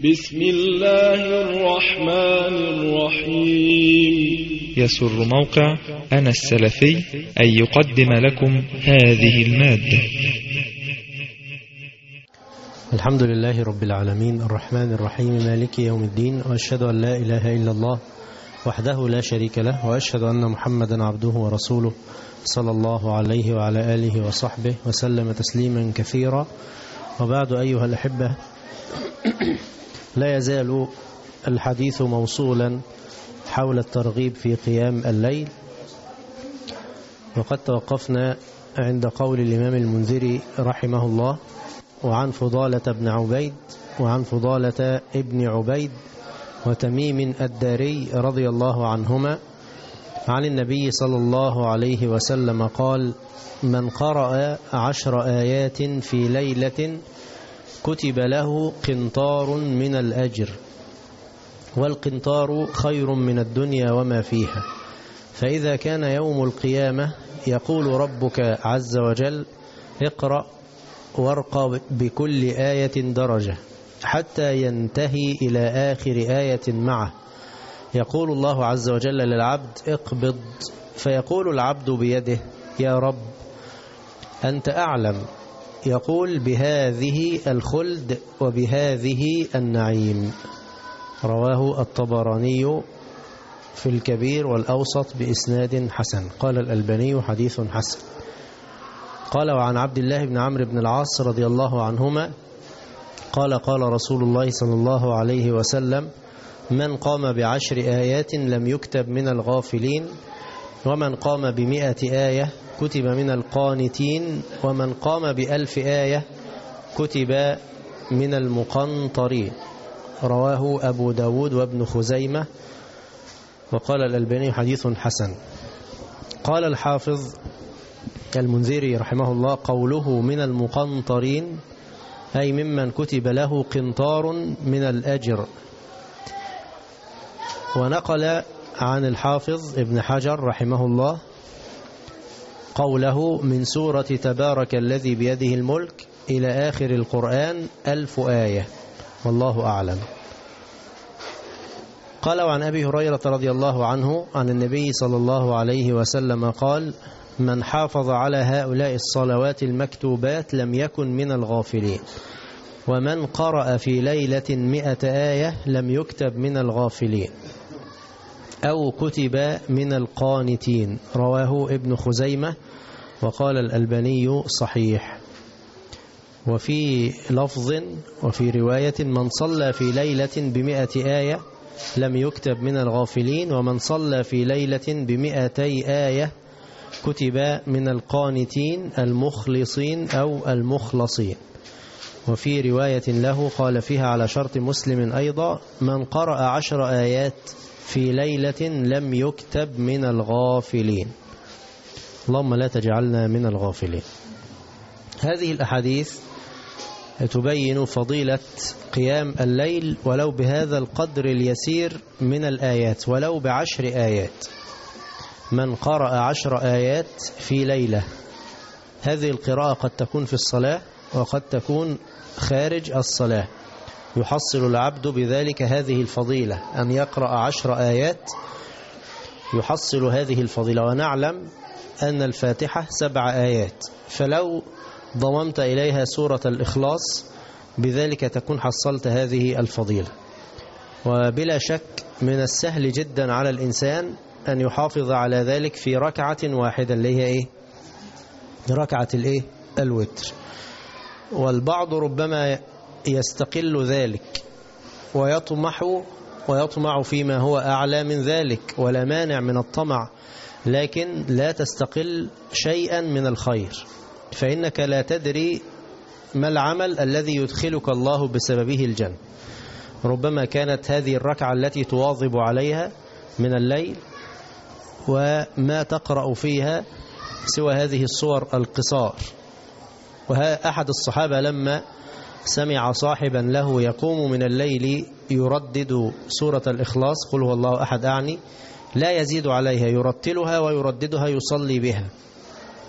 بسم الله الرحمن الرحيم. يسر موقع أنا السلفي أن يقدم لكم هذه المادة. الحمد لله رب العالمين الرحمن الرحيم مالك يوم الدين، وأشهد أن لا إله إلا الله وحده لا شريك له، وأشهد أن محمدا عبده ورسوله صلى الله عليه وعلى آله وصحبه وسلم تسليما كثيرا. وبعد أيها الأحبة، لا يزال الحديث موصولا حول الترغيب في قيام الليل، وقد توقفنا عند قول الإمام المنذري رحمه الله: وعن فضالة بن عبيد وعن فضالة ابن عبيد وتميم الداري رضي الله عنهما عن النبي صلى الله عليه وسلم قال: من قرأ 10 آيات في ليلة كتب له قنطار من الأجر، والقنطار خير من الدنيا وما فيها. فإذا كان يوم القيامة يقول ربك عز وجل: اقرأ وارق بكل آية درجة، حتى ينتهي إلى آخر آية معه. يقول الله عز وجل للعبد: اقبض، فيقول العبد بيده: يا رب أنت أعلم. يقول: بهذه الخلد وبهذه النعيم. رواه الطبراني في الكبير والأوسط بإسناد حسن. قال الألباني: حديث حسن. قال: وعن عبد الله بن عمرو بن العاص رضي الله عنهما قال: قال رسول الله صلى الله عليه وسلم: من قام ب10 آيات لم يكتب من الغافلين، ومن قام ب100 آية كتب من القانتين، ومن قام ب1000 آية كتب من المقنطرين. رواه أبو داود وابن خزيمة. وقال الألباني: حديث حسن. قال الحافظ المنذري رحمه الله: قوله من المقنطرين أي ممن كتب له قنطار من الأجر. ونقل عن الحافظ ابن حجر رحمه الله قوله: من سورة تبارك الذي بيده الملك إلى آخر القرآن 1000 آية، والله أعلم. قال: وعن أبي هريرة رضي الله عنه عن النبي صلى الله عليه وسلم قال: من حافظ على هؤلاء الصلوات المكتوبات لم يكن من الغافلين، ومن قرأ في ليلة 100 آية لم يكتب من الغافلين أو كتب من القانتين. رواه ابن خزيمة. وقال الألباني: صحيح. وفي لفظ وفي رواية: من صلى في ليلة ب100 آية لم يكتب من الغافلين، ومن صلى في ليلة ب200 آية كتب من القانتين المخلصين أو المخلصين. وفي رواية له قال فيها على شرط مسلم أيضا: من قرأ 10 آيات في ليلة لم يكتب من الغافلين. اللهم لا تجعلنا من الغافلين. هذه الأحاديث تبين فضيلة قيام الليل ولو بهذا القدر اليسير من الآيات، ولو ب10 آيات. من قرأ 10 آيات في ليلة، هذه القراءة قد تكون في الصلاة وقد تكون خارج الصلاة، يحصل العبد بذلك هذه الفضيلة، أن يقرأ 10 آيات يحصل هذه الفضيلة. ونعلم أن الفاتحة 7 آيات، فلو ضممت إليها سورة الإخلاص بذلك تكون حصلت هذه الفضيلة. وبلا شك من السهل جدا على الإنسان أن يحافظ على ذلك في ركعة واحدة، اللي هي إيه؟ ركعة الإيه؟ الوتر. والبعض ربما يستقل ذلك ويطمع فيما هو أعلى من ذلك، ولا مانع من الطمع، لكن لا تستقل شيئا من الخير، فإنك لا تدري ما العمل الذي يدخلك الله بسببه الجنة. ربما كانت هذه الركعة التي تواظب عليها من الليل وما تقرأ فيها سوى هذه الصور القصار. وأحد الصحابة لما سمع صاحبا له يقوم من الليل يردد سورة الإخلاص، قل هو الله أحد أعني، لا يزيد عليها، يرتلها ويرددها يصلي بها،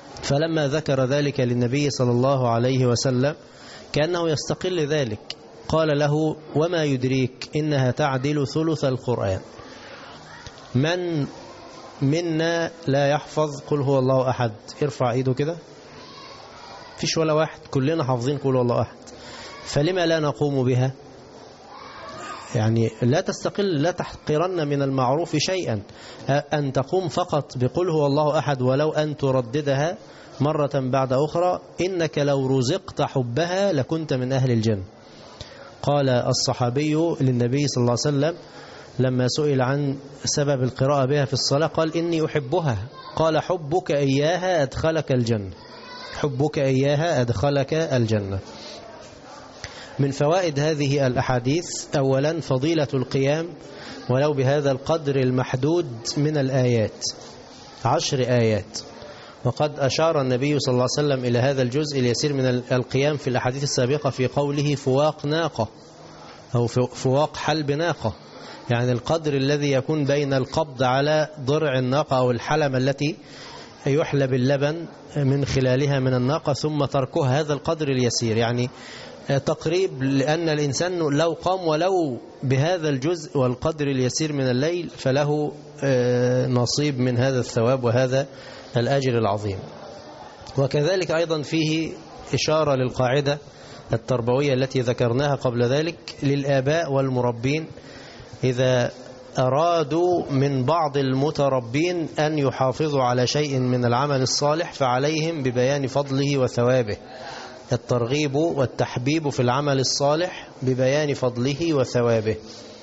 فلما ذكر ذلك للنبي صلى الله عليه وسلم كأنه يستقل ذلك، قال له وما يدريك إنها تعدل ثلث القرآن. من منا لا يحفظ قل هو الله أحد؟ ارفع ايده كده. فيش ولا واحد، كلنا حافظين قل هو الله أحد. فلما لا نقوم بها؟ يعني لا تستقل، لا تحقرن من المعروف شيئا، أن تقوم فقط بقل هو الله أحد ولو أن ترددها مرة بعد أخرى، إنك لو رزقت حبها لكنت من أهل الجنة. قال الصحابي للنبي صلى الله عليه وسلم لما سئل عن سبب القراءة بها في الصلاة قال إني أحبها. قال حبك إياها أدخلك الجنة، حبك إياها أدخلك الجنة. من فوائد هذه الأحاديث أولا فضيلة القيام ولو بهذا القدر المحدود من الآيات، 10 آيات. وقد أشار النبي صلى الله عليه وسلم إلى هذا الجزء اليسير من القيام في الأحاديث السابقة في قوله فواق ناقة أو فواق حلب ناقة، يعني القدر الذي يكون بين القبض على ضرع الناقة أو الحلمة التي يحلب اللبن من خلالها من الناقة ثم تركها، هذا القدر اليسير، يعني تقريب، لأن الإنسان لو قام ولو بهذا الجزء والقدر اليسير من الليل فله نصيب من هذا الثواب وهذا الأجر العظيم. وكذلك أيضا فيه إشارة للقاعدة التربوية التي ذكرناها قبل ذلك للآباء والمربين إذا أرادوا من بعض المتربين أن يحافظوا على شيء من العمل الصالح فعليهم ببيان فضله وثوابه، الترغيب والتحبيب في العمل الصالح ببيان فضله وثوابه.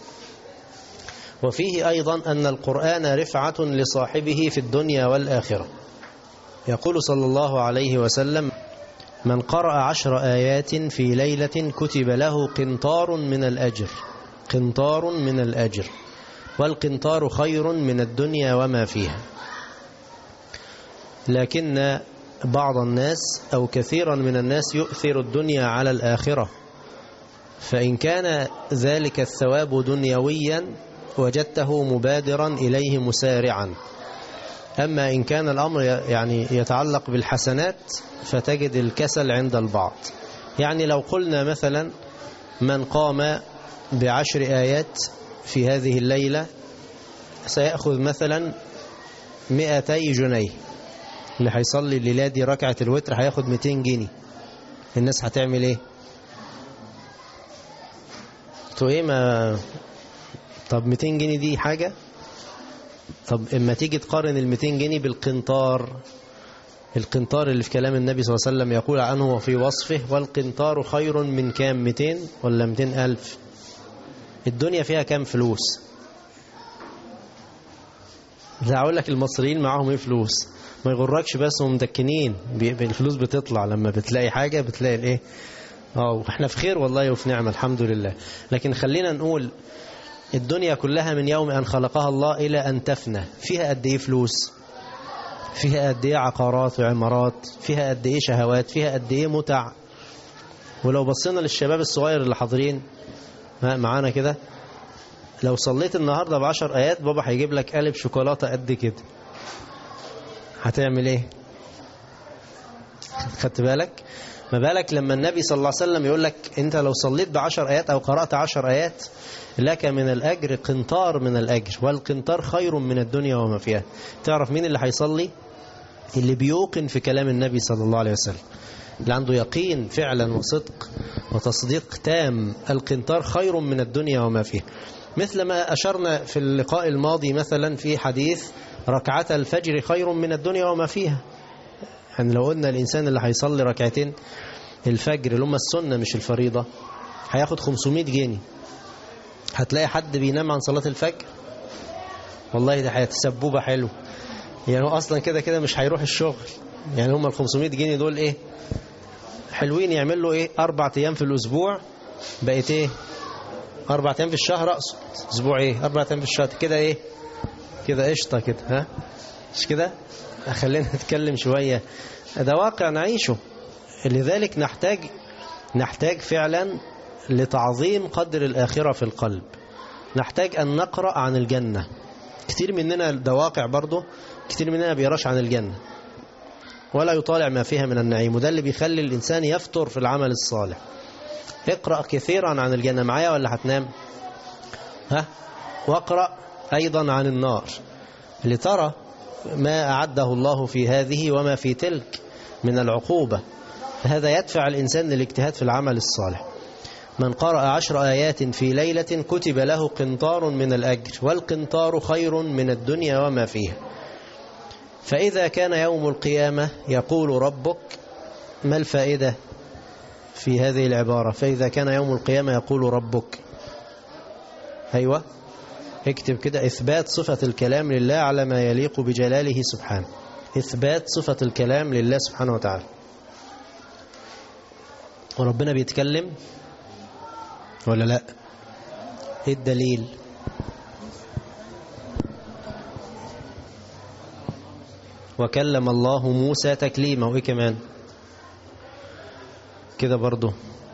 وفيه أيضا أن القرآن رفعة لصاحبه في الدنيا والآخرة. يقول صلى الله عليه وسلم من قرأ 10 آيات في ليلة كتب له قنطار من الأجر، قنطار من الأجر، والقنطار خير من الدنيا وما فيها. لكن بعض الناس أو كثيرا من الناس يؤثر الدنيا على الآخرة، فإن كان ذلك الثواب دنيويا وجدته مبادرا إليه مسارعا، أما إن كان الأمر يعني يتعلق بالحسنات فتجد الكسل عند البعض. يعني لو قلنا مثلا من قام ب10 آيات في هذه الليلة سيأخذ مثلا 200 جنيه، اللي هيصلي الليلة دي ركعة الوتر هياخد 200 جنيه. الناس هتعمل ايه؟ تو ايه ما طب 200 جنيه دي حاجة؟ طب اما تيجي تقارن ال 200 جنيه بالقنطار، القنطار اللي في كلام النبي صلى الله عليه وسلم يقول عنه وفي وصفه والقنطار خير من كام؟ 200 ولا 200 ألف؟ الدنيا فيها كام فلوس؟ لا أقول لك المصريين معاهم ايه فلوس، ما يغركش بس هم مدكنين الفلوس بتطلع لما بتلاقي حاجة بتلاقي الايه. احنا في خير والله وفي نعمة الحمد لله. لكن خلينا نقول الدنيا كلها من يوم أن خلقها الله إلى أن تفنى فيها قد ايه فلوس؟ فيها قد ايه عقارات وعمارات؟ فيها قد ايه شهوات؟ فيها قد ايه متع؟ ولو بصينا للشباب الصغير اللي حاضرين معانا كده، لو صليت النهاردة ب10 آيات بابا هيجيب لك قالب شوكولاتة قد كده، هتعمل ايه؟ خدت بالك؟ ما بالك لما النبي صلى الله عليه وسلم يقول لك انت لو صليت ب10 آيات او قرأت 10 آيات لك من الأجر قنطار من الأجر، والقنطار خير من الدنيا وما فيها. تعرف مين اللي هيصلي؟ اللي بيوقن في كلام النبي صلى الله عليه وسلم، اللي عنده يقين فعلا وصدق وتصديق تام. القنطار خير من الدنيا وما فيها، مثل ما أشرنا في اللقاء الماضي مثلا في حديث ركعة الفجر خير من الدنيا وما فيها. يعني لو قلنا الإنسان اللي هيصلي ركعتين الفجر اللي هم السنة مش الفريضة هياخد 500 جنيه، هتلاقي حد بينام عن صلاة الفجر؟ والله ده هيتسبوبة حلو، يعني هو أصلا كده كده مش هيروح الشغل. يعني هم 500 جنيه دول إيه حلوين، يعمل له إيه 4 أيام في الأسبوع، بقيت إيه 4 أيام في الشهر، أقصد أسبوع إيه 4 أيام في الشهر، كده إيه كده قشطة كده، ها مش كده؟ خلينا نتكلم شوية، ده واقع نعيشه. لذلك نحتاج فعلا لتعظيم قدر الآخرة في القلب، نحتاج أن نقرأ عن الجنة. كتير مننا ده واقع برضه، كتير مننا بيراش عن الجنة ولا يطالع ما فيها من النعيم، وده اللي بيخلي الإنسان يفتر في العمل الصالح. اقرأ كثيرا عن الجنة. معايا ولا هتنام؟ ها؟ واقرأ أيضا عن النار لترى ما أعده الله في هذه وما في تلك من العقوبة. هذا يدفع الإنسان للاجتهاد في العمل الصالح. من قرأ 10 آيات في ليلة كتب له قنطار من الأجر، والقنطار خير من الدنيا وما فيها. فإذا كان يوم القيامة يقول ربك، ما الفائدة في هذه العبارة؟ فإذا كان يوم القيامة يقول ربك، أيوة اكتب كده: إثبات صفة الكلام لله على ما يليق بجلاله سبحانه. إثبات صفة الكلام لله سبحانه وتعالى. وربنا بيتكلم ولا لا؟ ايه الدليل؟ وكلم الله موسى تكليما. وايه كمان كده برضو؟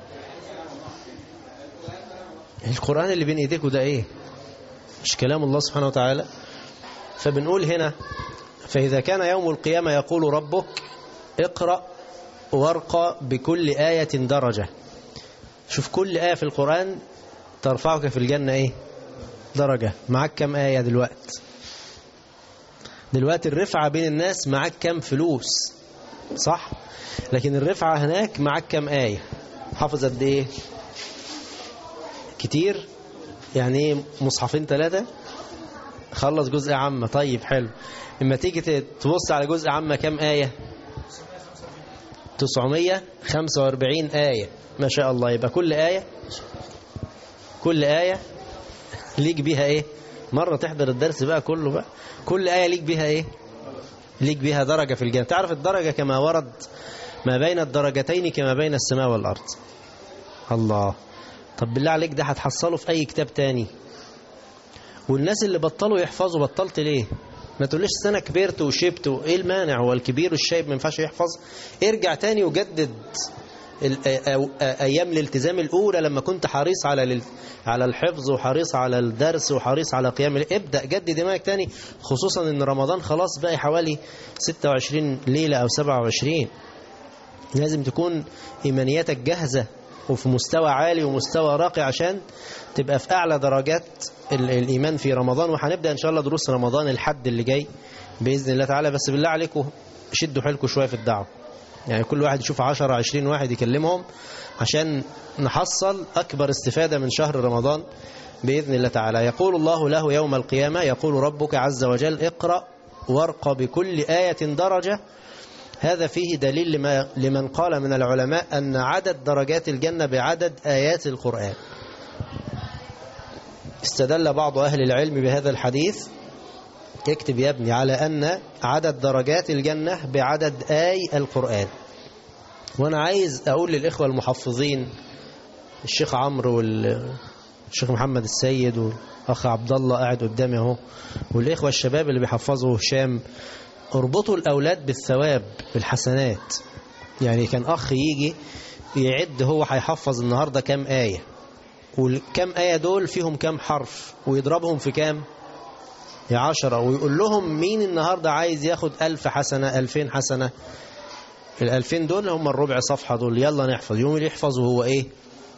القرآن اللي بين ايديكوا ده ايه؟ مش كلام الله سبحانه وتعالى؟ فبنقول هنا: فإذا كان يوم القيامة يقول ربك اقرأ وارقى بكل آية درجة. شوف كل آية في القرآن ترفعك في الجنة ايه؟ درجة. معك كم آية دلوقتي الرفعة بين الناس معك كم فلوس، صح؟ لكن الرفعة هناك معك كم آية؟ حافظ قد ايه؟ كتير؟ يعني ايه مصحفين 3؟ خلص جزء عامة. طيب حلو. اما تيجي تبص على جزء عامة كم آية؟ 945 آية. ما شاء الله. يبقى كل آية ليك بيها ايه؟ مرة تحضر الدرس بقى كله بقى. كل آية ليك بيها ايه؟ ليك بيها درجة في الجنة. تعرف الدرجة كما ورد ما بين الدرجتين كما بين السماء والأرض. الله. طب بالله عليك ده هتحصله في أي كتاب تاني. والناس اللي بطلوا يحفظوا بطلت ليه؟ ما تقوليش سنة كبرت وشبت. ايه المانع؟ هو الكبير والشايب ما ينفعش يحفظ؟ ارجع تاني وجدد أيام الالتزام الأولى لما كنت حريص على الحفظ وحريص على الدرس وحريص على قيام ابدأ جدد دماغك تاني، خصوصا ان رمضان خلاص بقى حوالي 26 ليلة أو 27. لازم تكون إيمانياتك جاهزة وفي مستوى عالي ومستوى راقي عشان تبقى في أعلى درجات الإيمان في رمضان. وهنبدأ إن شاء الله دروس رمضان الحد اللي جاي بإذن الله تعالى. بس بالله عليكم شدوا حيلكم شوية في الدعوة. يعني كل واحد يشوف 10-20 واحد يكلمهم عشان نحصل أكبر استفادة من شهر رمضان بإذن الله تعالى. يقول الله له يوم القيامة، يقول ربك عز وجل اقرأ وارق بكل آية درجة. هذا فيه دليل لمن قال من العلماء أن عدد درجات الجنة بعدد آيات القرآن. استدل بعض أهل العلم بهذا الحديث، اكتب يا ابني، على أن عدد درجات الجنة بعدد آي القرآن. وأنا عايز أقول للإخوة المحفظين، الشيخ عمرو والشيخ محمد السيد والأخ عبد الله قاعد قدامي اهو، والإخوة الشباب اللي بيحفظوا هشام، اربطوا الأولاد بالثواب بالحسنات. يعني كان أخ يجي يعد هو هيحفظ النهاردة كام آية، والكام آية دول فيهم كام حرف، ويضربهم في كام؟ 10، ويقول لهم مين النهاردة عايز ياخد 1000 حسنة 2000 حسنة. 2000 دول هم الربع صفحة دول، يلا نحفظ. يوم اللي يحفظ وهو ايه؟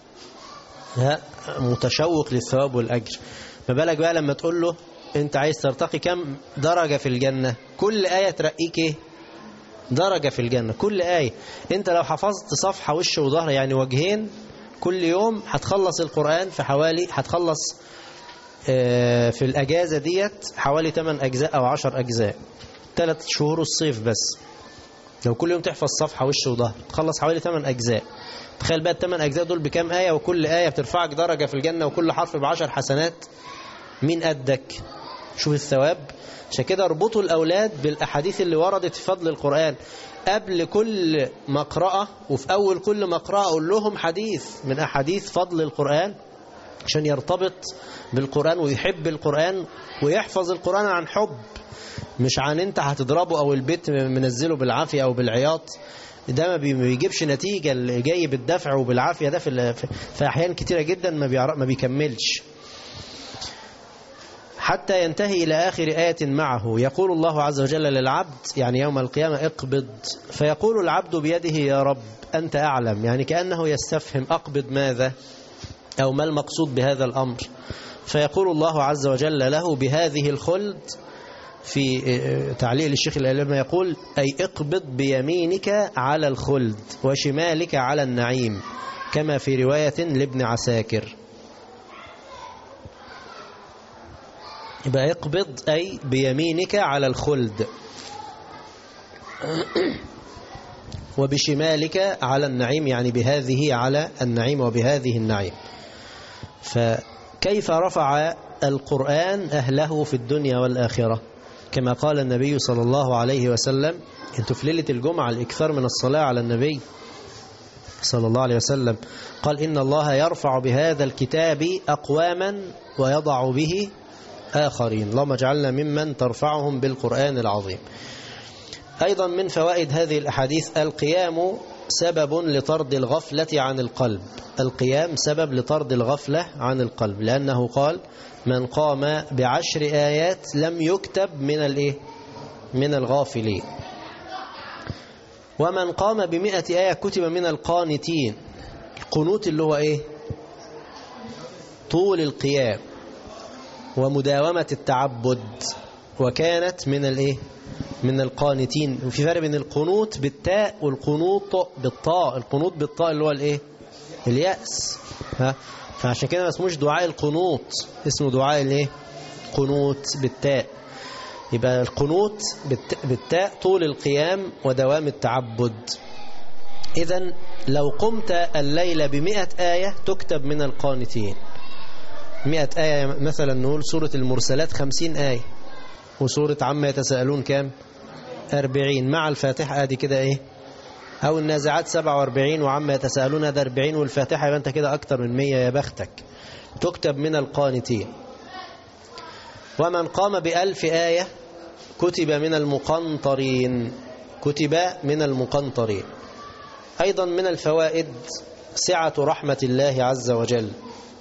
متشوق للثواب والأجر. ما بالك بقى لما تقول له انت عايز ترتقي كم درجة في الجنة؟ كل آية ترقيك ايه؟ درجة في الجنة. كل آية. انت لو حفظت صفحة وش وظهر يعني وجهين كل يوم هتخلص القرآن في حوالي، هتخلص في الأجازة ديت حوالي 8 أجزاء أو 10 أجزاء. 3 شهور الصيف بس. لو كل يوم تحفظ صفحة وش وظهر تخلص حوالي 8 أجزاء. تخيل بقى ال8 أجزاء دول بكام آية، وكل آية بترفعك درجة في الجنة، وكل حرف ب10 حسنات. مين قدك؟ شوف الثواب. عشان كده اربطوا الأولاد بالأحاديث اللي وردت في فضل القرآن. قبل كل مقرأة وفي أول كل مقرأة أقول لهم حديث من أحاديث فضل القرآن عشان يرتبط بالقرآن ويحب القرآن ويحفظ القرآن عن حب، مش عن انت هتضربه او البيت منزله بالعافية او بالعياط. ده ما بيجيبش نتيجة. اللي جاي بالدفع وبالعافية ده في أحيان كتيرة جدا ما بيكملش. حتى ينتهي إلى آخر آية معه. يقول الله عز وجل للعبد يعني يوم القيامة اقبض، فيقول العبد بيده يا رب أنت أعلم، يعني كأنه يستفهم أقبض ماذا أو ما المقصود بهذا الأمر. فيقول الله عز وجل له بهذه الخلد. في تعليق للشيخ الألباني يقول أي اقبض بيمينك على الخلد وشمالك على النعيم، كما في رواية لابن عساكر. يبقى اقبض أي بيمينك على الخلد وبشمالك على النعيم، يعني بهذه على النعيم وبهذه النعيم. فكيف رفع القرآن أهله في الدنيا والآخرة؟ كما قال النبي صلى الله عليه وسلم، انتوا في ليلة الجمعة الإكثار من الصلاة على النبي صلى الله عليه وسلم، قال إن الله يرفع بهذا الكتاب أقواما ويضع به آخرين، اللهم اجعلنا ممن ترفعهم بالقرآن العظيم. أيضا من فوائد هذه الأحاديث القيام سبب لطرد الغفلة عن القلب. القيام سبب لطرد الغفلة عن القلب، لأنه قال من قام ب10 آيات لم يكتب من الغافلين، ومن قام ب100 آية كتب من القانتين. القنوت اللي هو طول القيام ومداومة التعبد، وكانت من القانتين. وفي فرق بين القنوت بالتاء والقنوط بالطاء. القنوط بالطاء اللي هو اليأس، فعشان كده ما اسموش دعاء القنوط، اسمه دعاء قنوت بالتاء. يبقى القنوت بالتاء طول القيام ودوام التعبد. إذن لو قمت الليلة ب100 آية تكتب من القانتين. 100 آية مثلا نقول سورة المرسلات 50 آية، وسورة عما يتساءلون كام؟ 40 مع الفاتحة ادي كده أو النازعات 47 وعما يتساءلون ده 40 والفاتحة، يبقى أنت كده أكتر من 100 يا بختك. تكتب من القانتين. ومن قام ب1000 آية كتب من المقنطرين. كتب من المقنطرين. أيضا من الفوائد سعة رحمة الله عز وجل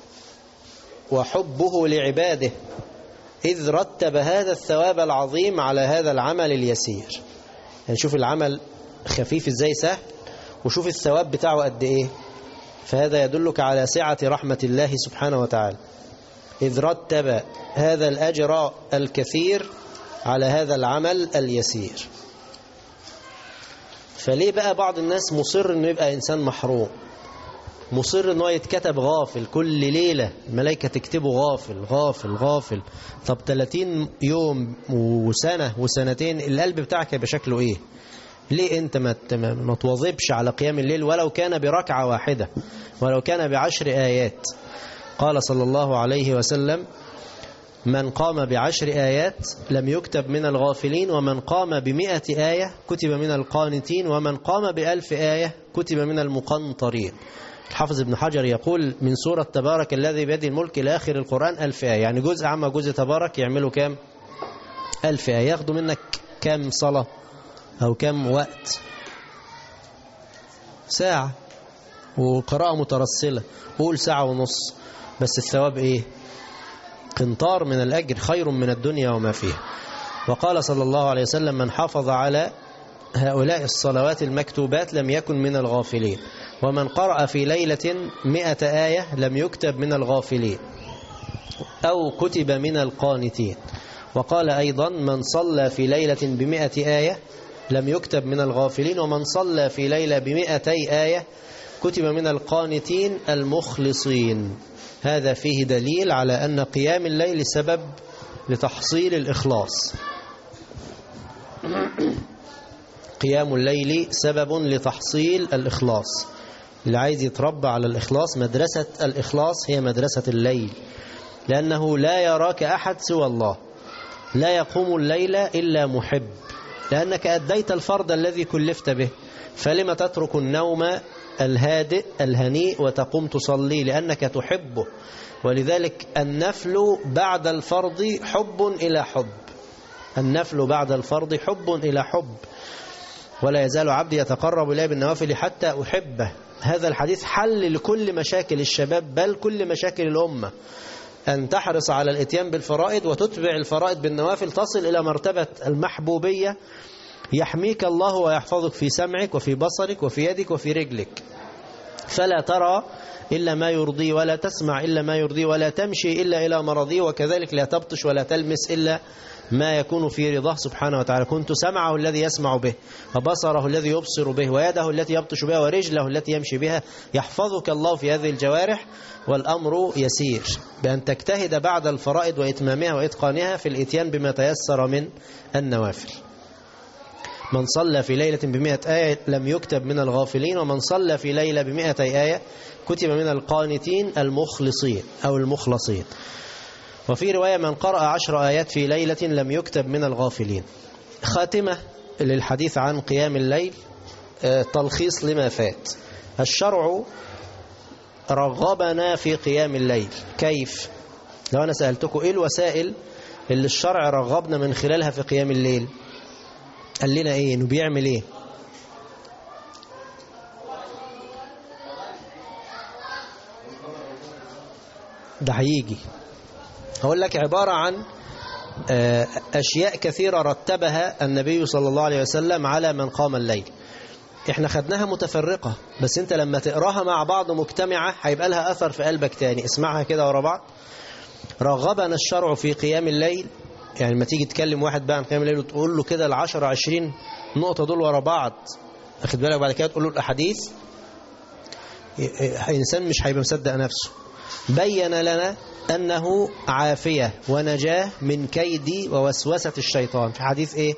وحبه لعباده، إذ رتب هذا الثواب العظيم على هذا العمل اليسير. يعني شوف العمل خفيف إزاي سهل، وشوف الثواب بتاعه قد إيه. فهذا يدلك على سعة رحمة الله سبحانه وتعالى، إذ رتب هذا الأجر الكثير على هذا العمل اليسير. فليه بقى بعض الناس مصر إنه يبقى إنسان محروم، مصر إنه يتكتب غافل كل ليلة، الملائكة تكتبه غافل غافل غافل. طب 30 يوم وسنة وسنتين القلب بتاعك يبقى شكله إيه؟ ليه أنت ما تواظبش على قيام الليل ولو كان بركعة واحدة، ولو كان ب10 آيات؟ قال صلى الله عليه وسلم من قام ب10 آيات لم يكتب من الغافلين، ومن قام ب100 آية كتب من القانتين، ومن قام ب1000 آية كتب من المقنطرين. الحافظ ابن حجر يقول من سورة تبارك الذي بيده الملك إلى آخر القرآن 1000 آية، يعني جزء عما جزء تبارك يعملوا كام؟ 1000 آية. ياخدوا منك كام صلاة أو كام وقت؟ ساعة، وقراءة مترسلة قول ساعة ونص، بس الثواب قنطار من الأجر، خير من الدنيا وما فيها. وقال صلى الله عليه وسلم من حافظ على هؤلاء الصلوات المكتوبات لم يكن من الغافلين، ومن قرأ في ليلة 100 آية لم يكتب من الغافلين أو كتب من القانتين. وقال أيضا من صلى في ليلة ب100 آية لم يكتب من الغافلين، ومن صلى في ليلة ب200 آية كتب من القانتين المخلصين. هذا فيه دليل على أن قيام الليل سبب لتحصيل الإخلاص. قيام الليل سبب لتحصيل الإخلاص. اللي عايز يتربى على الإخلاص، مدرسة الإخلاص هي مدرسة الليل، لأنه لا يراك أحد سوى الله، لا يقوم الليل إلا محب، لأنك أديت الفرض الذي كلفت به، فلما تترك النوم الهادئ الهنيء وتقوم تصلي لأنك تحبه. ولذلك النفل بعد الفرض حب إلى حب، النفل بعد الفرض حب إلى حب. ولا يزال عبدي يتقرب إلي بالنوافل حتى أحبه. هذا الحديث حل لكل مشاكل الشباب، بل كل مشاكل الأمة. أن تحرص على الاتيان بالفرائض وتتبع الفرائض بالنوافل، تصل إلى مرتبة المحبوبية، يحميك الله ويحفظك في سمعك وفي بصرك وفي يدك وفي رجلك، فلا ترى إلا ما يرضي ولا تسمع إلا ما يرضي ولا تمشي إلا إلى مرضي، وكذلك لا تبطش ولا تلمس إلا ما يكون في رضاه سبحانه وتعالى. كنت سمعه الذي يسمع به، وبصره الذي يبصر به، ويده التي يبطش بها، ورجله التي يمشي بها. يحفظك الله في هذه الجوارح، والأمر يسير بأن تجتهد بعد الفرائض وإتمامها وإتقانها في الإتيان بما تيسر من النوافل. من صلى في ليلة ب100 آية لم يكتب من الغافلين، ومن صلى في ليلة ب200 آية كتب من القانتين المخلصين أو المخلصين. وفي رواية من قرأ 10 آيات في ليلة لم يكتب من الغافلين. خاتمة للحديث عن قيام الليل، تلخيص لما فات. الشرع رغبنا في قيام الليل. كيف؟ لو أنا سألتكم إيه الوسائل اللي الشرع رغبنا من خلالها في قيام الليل، قال لنا إيه؟ إنه بيعمل إيه؟ ده هيجي هقول لك عبارة عن أشياء كثيرة رتبها النبي صلى الله عليه وسلم على من قام الليل. احنا خدناها متفرقة، بس انت لما تقراها مع بعض مجتمعة هيبقى لها أثر في قلبك تاني. اسمعها كده ورا بعض. رغبنا الشرع في قيام الليل، يعني لما تيجي تكلم واحد بقى عن قيام الليل وتقول له كده 10-20 نقطة دول ورا بعض، اخد بالك، بعد كده تقول له الأحاديث، إنسان مش هيبقى مصدق نفسه. بين لنا أنه عافية ونجاة من كيد ووسوسة الشيطان. في حديث إيه؟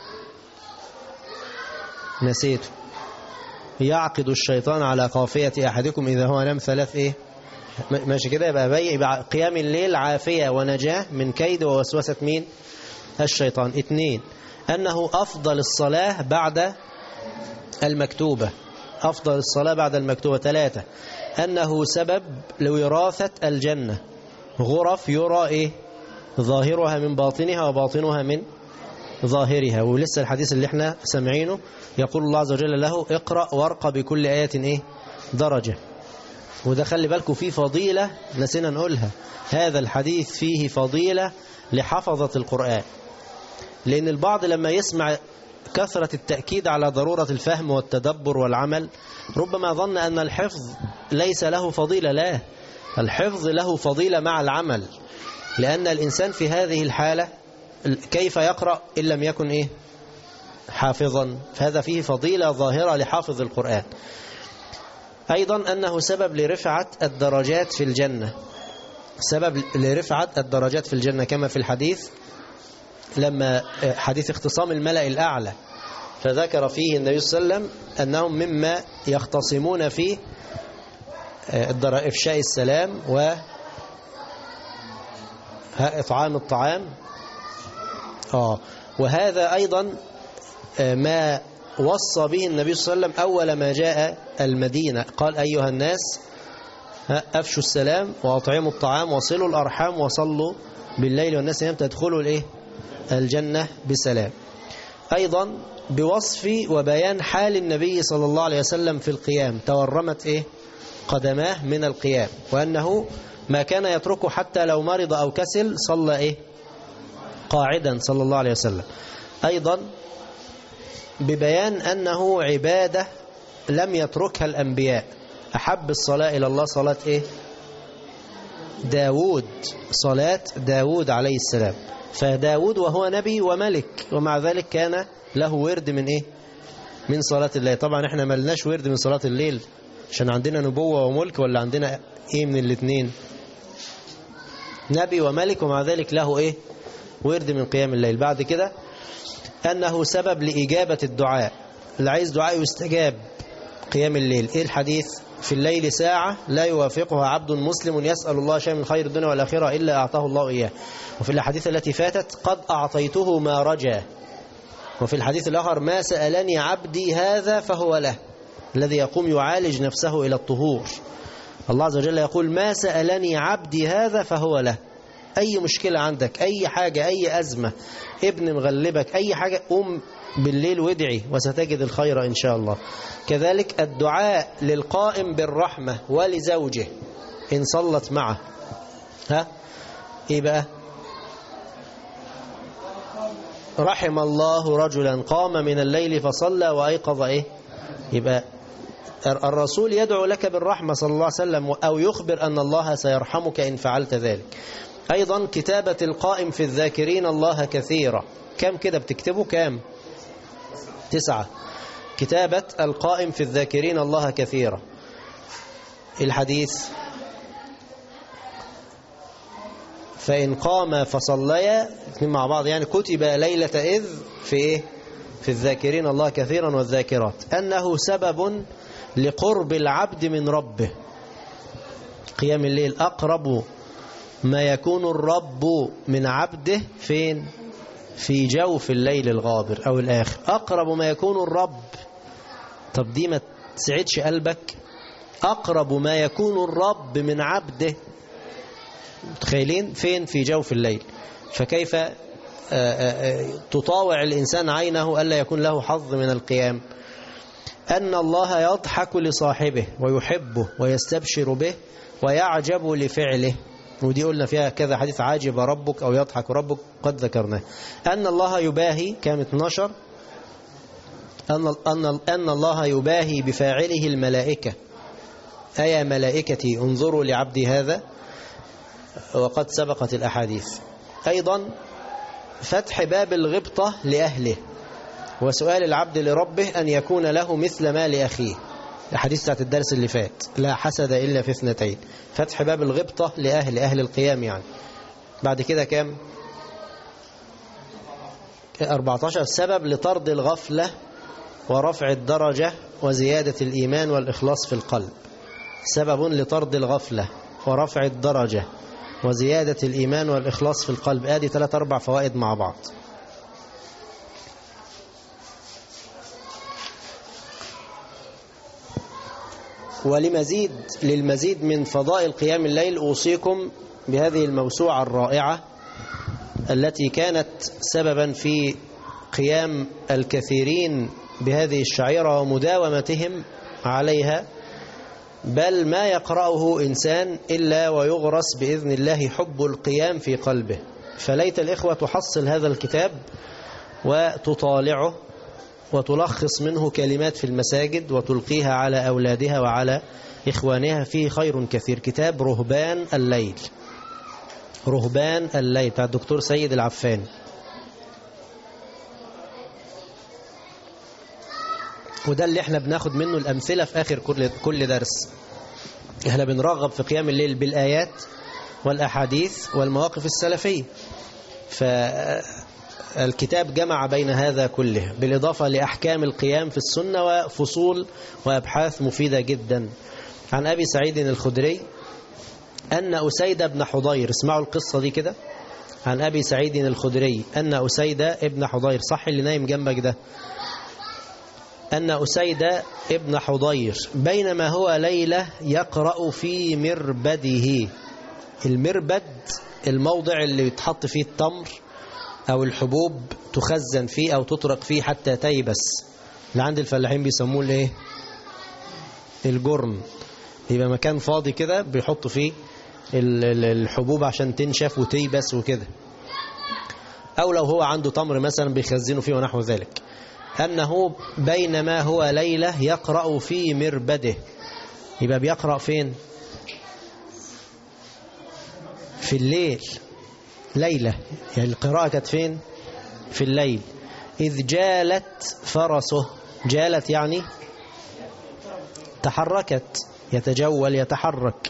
نسيته. يعقد الشيطان على قافية أحدكم إذا هو نام 3 إيه؟ ماشي كده. يبقى قيام الليل عافية ونجاة من كيد ووسوسة مين؟ الشيطان. 2 أنه أفضل الصلاة بعد المكتوبة، أفضل الصلاة بعد المكتوبة. 3 أنه سبب لوراثة الجنة، غرف يرى إيه؟ ظاهرها من باطنها وباطنها من ظاهرها. ولسه الحديث اللي احنا سمعينه يقول الله عز وجل له اقرأ وارقى بكل آية إيه؟ درجة. وده خلي بالكم فيه فضيلة نسينا نقولها. هذا الحديث فيه فضيلة لحفظة القرآن، لأن البعض لما يسمع كثرة التأكيد على ضرورة الفهم والتدبر والعمل ربما ظن أن الحفظ ليس له فضيلة. لا، الحفظ له فضيلة مع العمل، لأن الإنسان في هذه الحالة كيف يقرأ إن لم يكن إيه؟ حافظا. فهذا فيه فضيلة ظاهرة لحافظ القرآن. أيضا أنه سبب لرفعة الدرجات في الجنة، سبب لرفعة الدرجات في الجنة، كما في الحديث لما حديث اختصام الملأ الأعلى، فذكر فيه النبي صلى الله عليه وسلم أنهم مما يختصمون فيه إفشاء السلام وإطعام الطعام. وهذا أيضا ما وصى به النبي صلى الله عليه وسلم أول ما جاء المدينة. قال أيها الناس أفشوا السلام وأطعموا الطعام وصلوا الأرحام وصلوا بالليل والناس نيام تدخلوا الإيه؟ الجنة بسلام. أيضا بوصف وبيان حال النبي صلى الله عليه وسلم في القيام، تورمت إيه؟ قدماه من القيام، وأنه ما كان يتركه حتى لو مرض أو كسل صلى إيه؟ قاعدا صلى الله عليه وسلم. أيضا ببيان أنه عبادة لم يتركها الأنبياء. أحب الصلاة إلى الله صلاة إيه؟ داود، صلاة داود عليه السلام. فداود وهو نبي وملك، ومع ذلك كان له ورد من إيه؟ من صلاة الليل. طبعا احنا ملناش ورد من صلاة الليل عشان عندنا نبوة وملك، ولا عندنا إيه من الاثنين؟ نبي وملك، ومع ذلك له إيه؟ ورد من قيام الليل. بعد كده أنه سبب لإجابة الدعاء، اللي عايز دعاء يستجاب قيام الليل. إيه الحديث؟ في الليل ساعة لا يوافقها عبد مسلم يسأل الله شيئا من خير الدنيا والآخرة إلا أعطاه الله إياه. وفي الحديث التي فاتت قد أعطيته ما رجا. وفي الحديث الآخر ما سألني عبدي هذا فهو له، الذي يقوم يعالج نفسه إلى الطهور. الله عز وجل يقول ما سألني عبدي هذا فهو له. أي مشكلة عندك، أي حاجة، أي أزمة، ابن مغلبك، أي حاجة، قم بالليل وادعي وستجد الخير إن شاء الله. كذلك الدعاء للقائم بالرحمة ولزوجه إن صلت معه. إيه بقى؟ رحم الله رجلا قام من الليل فصلى وأيقظ إيه؟ يبقى الرسول يدعو لك بالرحمة صلى الله عليه وسلم، أو يخبر أن الله سيرحمك إن فعلت ذلك. أيضا كتابة القائم في الذاكرين الله كثيرا. كم كده بتكتبه؟ كام؟ 9. كتابة القائم في الذاكرين الله كثيرا. الحديث فإن قام فصليا مع بعض، يعني كتب ليلة إذ في إيه؟ في الذاكرين الله كثيرا والذاكرات، أنه سبب لقرب العبد من ربه. قيام الليل أقرب ما يكون الرب من عبده فين؟ في جوف الليل الغابر أو الآخر. أقرب ما يكون الرب. طب دي ما تسعدش قلبك؟ أقرب ما يكون الرب من عبده، متخيلين فين؟ في جوف الليل. فكيف تطاوع الإنسان عينه ألا يكون له حظ من القيام؟ أن الله يضحك لصاحبه ويحبه ويستبشر به ويعجب لفعله. ودي قلنا فيها كذا حديث، عاجب ربك أو يضحك ربك، قد ذكرناه. أن الله يباهي، كام 12، أن الله يباهي بفاعله الملائكة. أي ملائكتي انظروا لعبدي هذا، وقد سبقت الأحاديث. أيضا فتح باب الغبطة لأهله، وسؤال العبد لربه أن يكون له مثل ما لأخيه. الحديث بتاعت الدرس اللي فات، لا حسد إلا في 2. فتح باب الغبطة لأهل القيام يعني. بعد كده كام؟ 14. سبب لطرد الغفلة ورفع الدرجة وزيادة الإيمان والإخلاص في القلب. سبب لطرد الغفلة ورفع الدرجة وزيادة الإيمان والإخلاص في القلب. آدي 3-4 فوائد مع بعض. للمزيد من فضائل قيام الليل أوصيكم بهذه الموسوعة الرائعة التي كانت سببا في قيام الكثيرين بهذه الشعيرة ومداومتهم عليها، بل ما يقرأه إنسان إلا ويغرس بإذن الله حب القيام في قلبه. فليت الإخوة تحصل هذا الكتاب وتطالعه وتلخص منه كلمات في المساجد وتلقيها على أولادها وعلى إخوانها. فيه خير كثير. كتاب رهبان الليل، رهبان الليل بتاع الدكتور سيد العفاني. وده اللي احنا بناخد منه الأمثلة في آخر كل درس. احنا بنرغب في قيام الليل بالآيات والأحاديث والمواقف السلفية. فالكتاب جمع بين هذا كله، بالإضافة لأحكام القيام في السنة وفصول وأبحاث مفيدة جدا. عن أبي سعيد الخدري أن أسيد بن حضير، اسمعوا القصة دي كده. عن أبي سعيد الخدري أن أسيد ابن حضير، صح اللي نايم جنبك ده، أن أسيد ابن حضير بينما هو ليلة يقرأ في مربده. المربد الموضع اللي يتحط فيه التمر أو الحبوب تخزن فيه أو تطرق فيه حتى تيبس. اللي عند الفلاحين بيسموه الايه؟ الجرن. يبقى مكان فاضي كده بيحطوا فيه الحبوب عشان تنشف وتيبس وكده. أو لو هو عنده تمر مثلا بيخزنه فيه ونحو ذلك. أنه بينما هو ليلة يقرأ في مربده. يبقى بيقرأ فين؟ في الليل. ليلة يعني القراءة كانت فين؟ في الليل. إذ جالت فرسه. جالت يعني تحركت، يتجول يتحرك.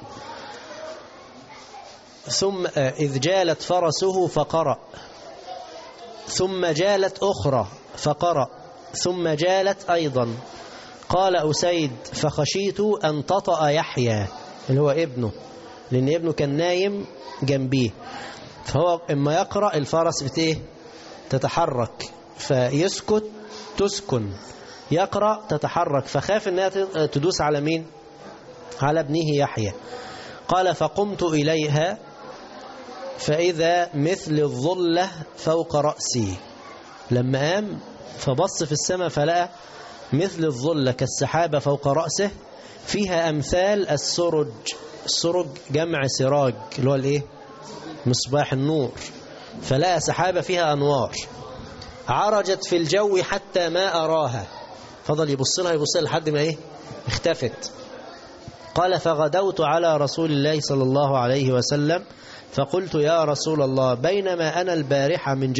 ثم إذ جالت فرسه فقرأ، ثم جالت أخرى فقرأ، ثم جالت أيضا. قال أسيد فخشيت أن تطأ يحيى اللي هو ابنه، لأن ابنه كان نايم جنبيه. فهو إما يقرأ الفرس تتحرك، فيسكت تسكن، يقرأ تتحرك، فخاف أنها تدوس على مين؟ على ابنه يحيى. قال فقمت إليها فإذا مثل الظلة فوق رأسي. لما قام فبص في السماء فلقى مثل الظلة كالسحابة فوق رأسه، فيها أمثال السرج. السرج جمع سراج اللي هو الايه؟ مصباح النور، فلقى سحابة فيها أنوار عرجت في الجو حتى ما أراها، فضل يبص لها لحد ما اختفت. قال فغدوت على رسول الله صلى الله عليه وسلم فقلت يا رسول الله بينما أنا البارحة من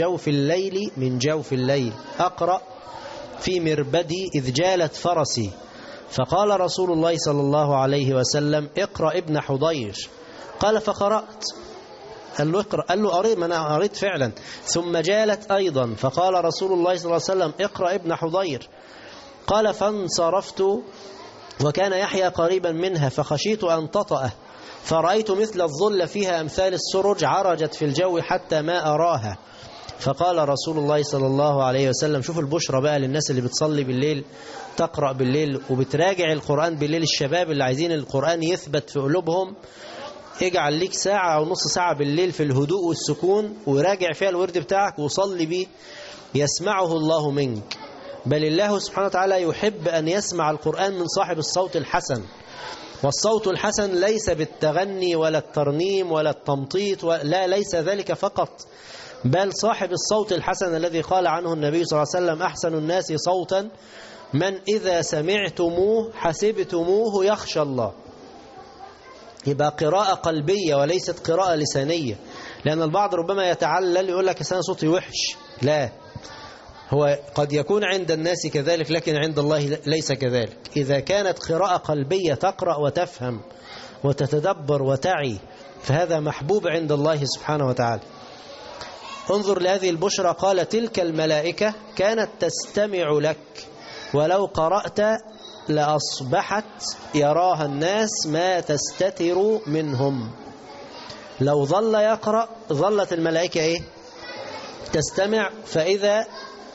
جوف الليل أقرأ في مربدي إذ جالت فرسي، فقال رسول الله صلى الله عليه وسلم اقرأ ابن حضير. قال فقرأت. قال له اقرأ، قال له قريت، ما أنا قريت فعلا. ثم جالت أيضا فقال رسول الله صلى الله عليه وسلم اقرأ ابن حضير. قال فانصرفت وكان يحيى قريبا منها فخشيت أن تطأه، فرأيت مثل الظل فيها أمثال السرج عرجت في الجو حتى ما أراها. فقال رسول الله صلى الله عليه وسلم، شوف البشرى بقى للناس اللي بتصلي بالليل، تقرأ بالليل وبتراجع القرآن بالليل، الشباب اللي عايزين القرآن يثبت في قلوبهم، اجعل ليك ساعة أو نص ساعة بالليل في الهدوء والسكون وراجع فيها الورد بتاعك وصلي بيه، يسمعه الله منك. بل الله سبحانه وتعالى يحب أن يسمع القرآن من صاحب الصوت الحسن، والصوت الحسن ليس بالتغني ولا الترنيم ولا التمطيط، لا، ليس ذلك فقط، بل صاحب الصوت الحسن الذي قال عنه النبي صلى الله عليه وسلم أحسن الناس صوتا من إذا سمعتموه حسبتموه يخشى الله. يبقى قراءة قلبية وليست قراءة لسانية، لأن البعض ربما يتعلل يقول لك أنا صوتي وحش، لا، هو قد يكون عند الناس كذلك لكن عند الله ليس كذلك. إذا كانت قراءة قلبية تقرأ وتفهم وتتدبر وتعي فهذا محبوب عند الله سبحانه وتعالى. انظر لهذه البشرى، قال تلك الملائكة كانت تستمع لك ولو قرأت لأصبحت يراها الناس ما تستتر منهم. لو ظل يقرأ ظلت الملائكة تستمع، فإذا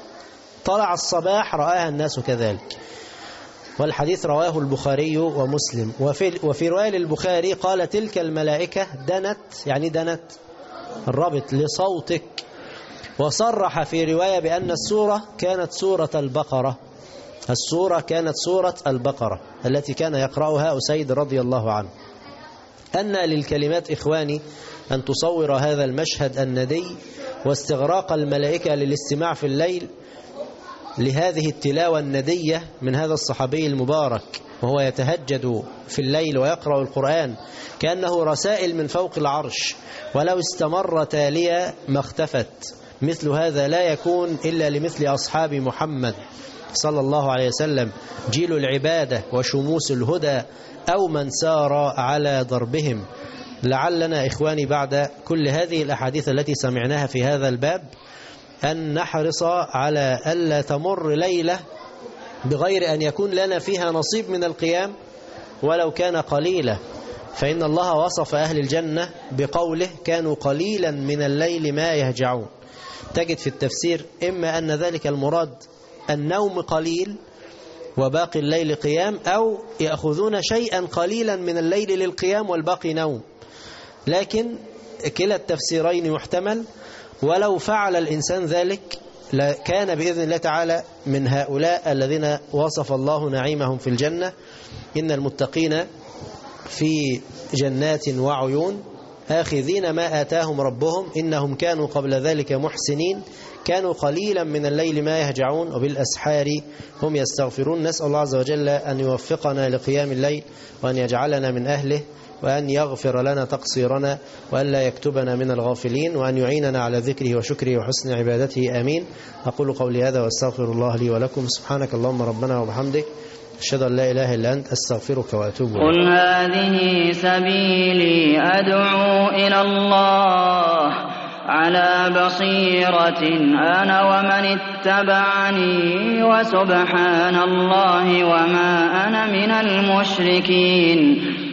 طلع الصباح رآها الناس كذلك. والحديث رواه البخاري ومسلم. وفي رواية البخاري قال تلك الملائكة دنت، يعني دنت الربط لصوتك. وصرح في رواية بأن السورة كانت سورة البقرة، السورة كانت سورة البقرة التي كان يقرأها أسيد رضي الله عنه. أن للكلمات إخواني أن تصور هذا المشهد الندي واستغراق الملائكة للاستماع في الليل لهذه التلاوة الندية من هذا الصحابي المبارك، وهو يتهجد في الليل ويقرأ القرآن كأنه رسائل من فوق العرش، ولو استمر تاليا ما اختفت. مثل هذا لا يكون إلا لمثل أصحاب محمد صلى الله عليه وسلم، جيل العبادة وشموس الهدى، أو من سار على ضربهم. لعلنا إخواني بعد كل هذه الأحاديث التي سمعناها في هذا الباب أن نحرص على ألا تمر ليلة بغير أن يكون لنا فيها نصيب من القيام ولو كان قليلا، فإن الله وصف أهل الجنة بقوله كانوا قليلا من الليل ما يهجعون. تجد في التفسير إما أن ذلك المراد النوم قليل وباقي الليل قيام، أو يأخذون شيئا قليلا من الليل للقيام والباقي نوم، لكن كلا التفسيرين يحتمل. ولو فعل الإنسان ذلك كان بإذن الله تعالى من هؤلاء الذين وصف الله نعيمهم في الجنة. إن المتقين في جنات وعيون آخذين ما آتاهم ربهم إنهم كانوا قبل ذلك محسنين كانوا قليلا من الليل ما يهجعون وبالأسحار هم يستغفرون. نسأل الله عز وجل أن يوفقنا لقيام الليل وأن يجعلنا من أهله، وأن يغفر لنا تقصيرنا، وأن لا يكتبنا من الغافلين، وأن يعيننا على ذكره وشكره وحسن عبادته. آمين. أقول قولي هذا وأستغفر الله لي ولكم. سبحانك اللهم ربنا وبحمدك، أشهد أن لا إله إلا أنت، أستغفرك وأتوب إليك. قل هذه سبيلي أدعو إلى الله على بصيرة أنا ومن اتبعني، وسبحان الله وما أنا من المشركين.